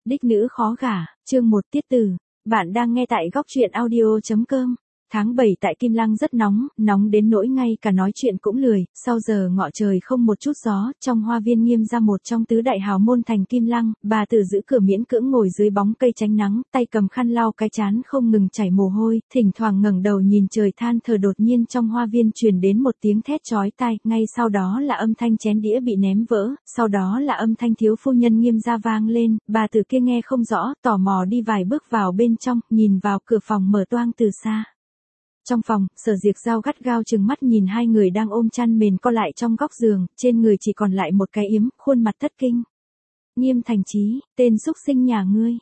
Đích nữ khó gả, chương 1 tiết từ. Bạn đang nghe tại góc truyện audio.com. Tháng 7 tại Kim Lăng rất nóng, nóng đến nỗi ngay cả nói chuyện cũng lười, sau giờ ngọ trời không một chút gió, trong hoa viên Nghiêm gia một trong tứ đại hào môn thành Kim Lăng, bà tự giữ cửa miễn cưỡng ngồi dưới bóng cây tránh nắng, tay cầm khăn lau cái trán không ngừng chảy mồ hôi, thỉnh thoảng ngẩng đầu nhìn trời than thở. Đột nhiên trong hoa viên truyền đến một tiếng thét chói tai, ngay sau đó là âm thanh chén đĩa bị ném vỡ, sau đó là âm thanh thiếu phu nhân Nghiêm gia vang lên, bà tử kia nghe không rõ, tò mò đi vài bước vào bên trong, nhìn vào cửa phòng mở toang từ xa. Trong phòng, Sở Diệc Giao gắt gao trừng mắt nhìn hai người đang ôm chăn mền co lại trong góc giường, trên người chỉ còn lại một cái yếm, khuôn mặt thất kinh. Nghiêm Thành Chí, tên xúc sinh nhà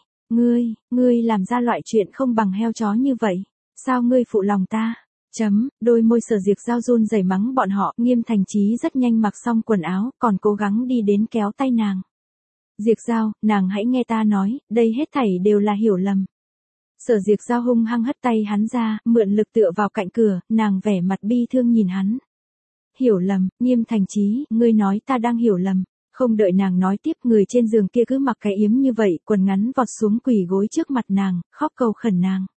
ngươi làm ra loại chuyện không bằng heo chó như vậy, sao ngươi phụ lòng ta? Đôi môi Sở Diệc Giao run rẩy mắng bọn họ. Nghiêm Thành Chí rất nhanh mặc xong quần áo, còn cố gắng đi đến kéo tay nàng. Diệc Giao, nàng hãy nghe ta nói, đây hết thảy đều là hiểu lầm. Sở Diệc Giao hung hăng hất tay hắn ra, mượn lực tựa vào cạnh cửa, nàng vẻ mặt bi thương nhìn hắn. Hiểu lầm, Nghiêm Thành Chí, ngươi nói ta đang hiểu lầm. Không đợi nàng nói tiếp, người trên giường kia cứ mặc cái yếm như vậy, quần ngắn vọt xuống quỳ gối trước mặt nàng, khóc cầu khẩn nàng.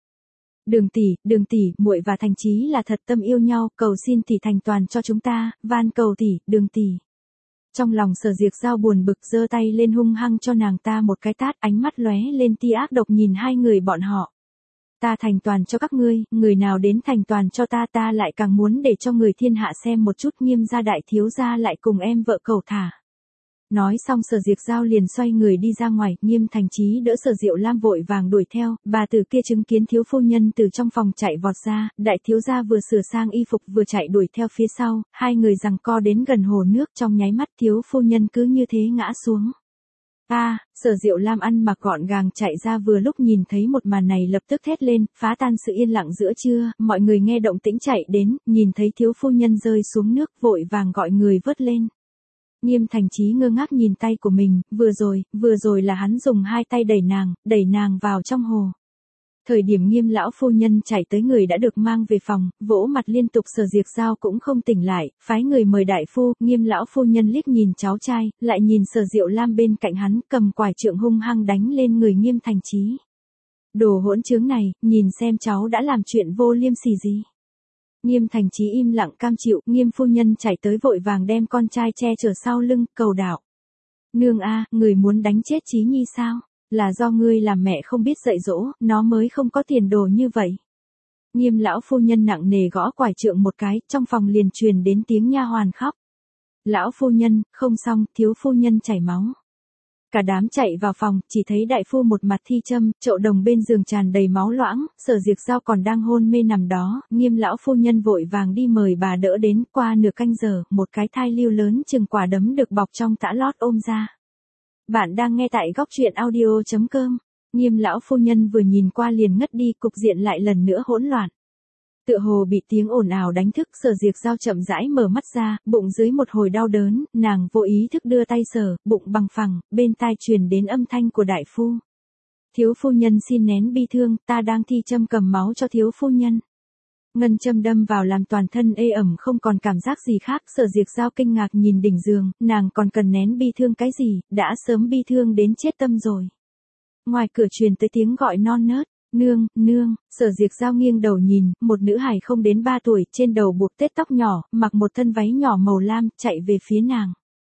Đường tỷ, muội và Thành Chí là thật tâm yêu nhau, cầu xin tỷ thành toàn cho chúng ta, van cầu tỷ, Đường tỷ. Trong lòng Sở Diệc Giao buồn bực, giơ tay lên hung hăng cho nàng ta một cái tát, ánh mắt lóe lên tia ác độc nhìn hai người bọn họ. Ta thành toàn cho các ngươi, người nào đến thành toàn cho ta, ta lại càng muốn để cho người thiên hạ xem một chút Nghiêm gia đại thiếu gia lại cùng em vợ cẩu thả. Nói xong Sở Diệc Giao liền xoay người đi ra ngoài, Nghiêm Thành Chí đỡ Sở Diệu Lam vội vàng đuổi theo, bà tử kia chứng kiến thiếu phu nhân từ trong phòng chạy vọt ra, đại thiếu gia vừa sửa sang y phục vừa chạy đuổi theo phía sau, hai người giằng co đến gần hồ nước, trong nháy mắt thiếu phu nhân cứ như thế ngã xuống. Sở Diệu Lam ăn mặc gọn gàng chạy ra, vừa lúc nhìn thấy một màn này lập tức thét lên, phá tan sự yên lặng giữa trưa, mọi người nghe động tĩnh chạy đến, nhìn thấy thiếu phu nhân rơi xuống nước, vội vàng gọi người vớt lên. Nghiêm Thành Chí ngơ ngác nhìn tay của mình, vừa rồi là hắn dùng hai tay đẩy nàng vào trong hồ. Thời điểm Nghiêm lão phu nhân chạy tới, người đã được mang về phòng, vỗ mặt liên tục. Sở Diệc Giao cũng không tỉnh lại, phái người mời đại phu. Nghiêm lão phu nhân liếc nhìn cháu trai, lại nhìn Sở Diệu Lam bên cạnh hắn, cầm quải trượng hung hăng đánh lên người Nghiêm Thành Chí. Đồ hỗn trướng này, nhìn xem cháu đã làm chuyện vô liêm sỉ gì. Nghiêm Thành Chí im lặng cam chịu, Nghiêm phu nhân chạy tới vội vàng đem con trai che chở sau lưng, cầu đạo. Nương a, người muốn đánh chết Chí Nhi sao? Là do ngươi làm mẹ không biết dạy dỗ, nó mới không có tiền đồ như vậy. Nghiêm lão phu nhân nặng nề gõ quải trượng một cái, trong phòng liền truyền đến tiếng nha hoàn khóc. Lão phu nhân, không xong, thiếu phu nhân chảy máu. Cả đám chạy vào phòng, chỉ thấy đại phu một mặt thi châm, chậu đồng bên giường tràn đầy máu loãng, Sở Diệc Giao còn đang hôn mê nằm đó, Nghiêm lão phu nhân vội vàng đi mời bà đỡ đến. Qua nửa canh giờ, một cái thai lưu lớn chừng quả đấm được bọc trong tã lót ôm ra. Bạn đang nghe tại góc truyện audio.com. Nghiêm lão phu nhân vừa nhìn qua liền ngất đi, cục diện lại lần nữa hỗn loạn. Tựa hồ bị tiếng ồn ào đánh thức, Sở Diệc Giao chậm rãi mở mắt ra, bụng dưới một hồi đau đớn, nàng vô ý thức đưa tay sờ, bụng bằng phẳng, bên tai truyền đến âm thanh của đại phu. Thiếu phu nhân xin nén bi thương, ta đang thi châm cầm máu cho thiếu phu nhân. Ngân châm đâm vào làm toàn thân ê ẩm không còn cảm giác gì khác. Sở Diệc Giao kinh ngạc nhìn đỉnh giường, nàng còn cần nén bi thương cái gì, đã sớm bi thương đến chết tâm rồi. Ngoài cửa truyền tới tiếng gọi non nớt. Nương, Sở Diệc Giao nghiêng đầu nhìn, một nữ hài không đến 3 tuổi, trên đầu buộc tết tóc nhỏ, mặc một thân váy nhỏ màu lam, chạy về phía nàng.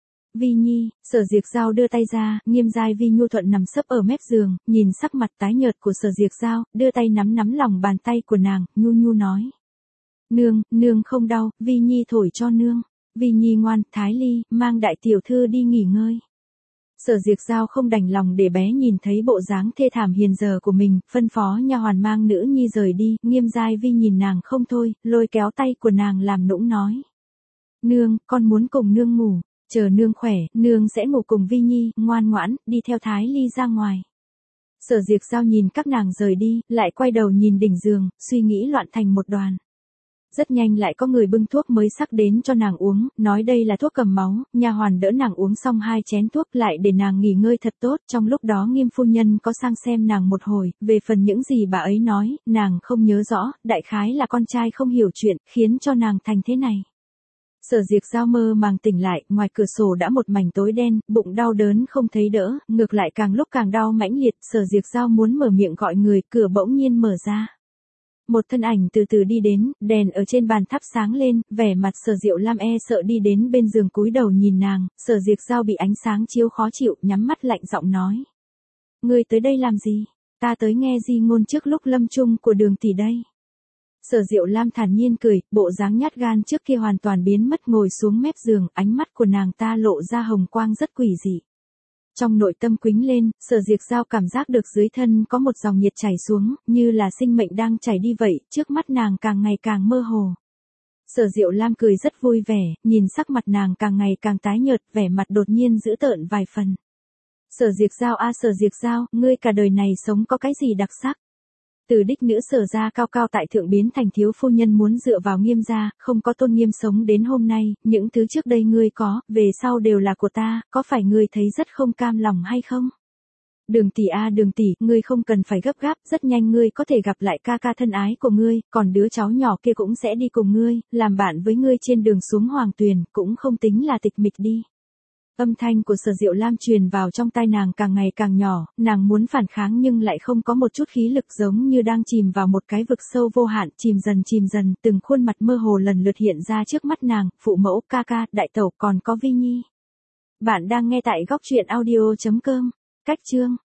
Vi Nhi, Sở Diệc Giao đưa tay ra, Nghiêm giai Vi nhu thuận nằm sấp ở mép giường, nhìn sắc mặt tái nhợt của Sở Diệc Giao, đưa tay nắm lòng bàn tay của nàng, nhu nói. Nương không đau, Vi Nhi thổi cho nương. Vi Nhi ngoan, Thái Ly, mang đại tiểu thư đi nghỉ ngơi. Sở Diệc Giao không đành lòng để bé nhìn thấy bộ dáng thê thảm hiện giờ của mình, phân phó nha hoàn mang nữ nhi rời đi. Nghiêm giai Vi nhìn nàng không thôi, lôi kéo tay của nàng làm nũng nói. Nương, con muốn cùng nương ngủ, chờ nương khỏe, nương sẽ ngủ cùng Vi Nhi, ngoan ngoãn, đi theo Thái Ly ra ngoài. Sở Diệc Giao nhìn các nàng rời đi, lại quay đầu nhìn đỉnh giường, suy nghĩ loạn thành một đoàn. Rất nhanh lại có người bưng thuốc mới sắc đến cho nàng uống, nói đây là thuốc cầm máu. Nha hoàn đỡ nàng uống xong 2 chén thuốc, lại để nàng nghỉ ngơi thật tốt. Trong lúc đó Nghiêm phu nhân có sang xem nàng một hồi, về phần những gì bà ấy nói, nàng không nhớ rõ, đại khái là con trai không hiểu chuyện, khiến cho nàng thành thế này. Sở Diệc Giao mơ màng tỉnh lại, ngoài cửa sổ đã một mảnh tối đen, bụng đau đớn không thấy đỡ, ngược lại càng lúc càng đau mãnh liệt, Sở Diệc Giao muốn mở miệng gọi người, cửa bỗng nhiên mở ra. Một thân ảnh từ từ đi đến, đèn ở trên bàn thắp sáng lên, vẻ mặt Sở Diệu Lam e sợ đi đến bên giường cúi đầu nhìn nàng, Sở Diệc Giao bị ánh sáng chiếu khó chịu, nhắm mắt lạnh giọng nói. Ngươi tới đây làm gì? Ta tới nghe di ngôn trước lúc lâm chung của Đường tỷ đây. Sở Diệu Lam thản nhiên cười, bộ dáng nhát gan trước kia hoàn toàn biến mất, ngồi xuống mép giường, ánh mắt của nàng ta lộ ra hồng quang rất quỷ dị. Trong nội tâm quýnh lên, Sở Diệc Giao cảm giác được dưới thân có một dòng nhiệt chảy xuống, như là sinh mệnh đang chảy đi vậy, trước mắt nàng càng ngày càng mơ hồ. Sở Diệu Lam cười rất vui vẻ, nhìn sắc mặt nàng càng ngày càng tái nhợt, vẻ mặt đột nhiên dữ tợn vài phần. Sở Diệc Giao a Sở Diệc Giao, ngươi cả đời này sống có cái gì đặc sắc? Từ đích nữ Sở gia cao cao tại thượng biến thành thiếu phu nhân muốn dựa vào Nghiêm gia, không có tôn nghiêm sống đến hôm nay, những thứ trước đây ngươi có, về sau đều là của ta, có phải ngươi thấy rất không cam lòng hay không? Đường tỷ a Đường tỷ, ngươi không cần phải gấp gáp, rất nhanh ngươi có thể gặp lại ca ca thân ái của ngươi, còn đứa cháu nhỏ kia cũng sẽ đi cùng ngươi, làm bạn với ngươi trên đường xuống Hoàng Tuyền, cũng không tính là tịch mịch đi. Âm thanh của Sở Diệu Lam truyền vào trong tai nàng càng ngày càng nhỏ, nàng muốn phản kháng nhưng lại không có một chút khí lực, giống như đang chìm vào một cái vực sâu vô hạn, chìm dần, từng khuôn mặt mơ hồ lần lượt hiện ra trước mắt nàng, phụ mẫu, ca ca, đại tẩu, còn có Vi Nhi. Bạn đang nghe tại góc truyện audio.com. Cách chương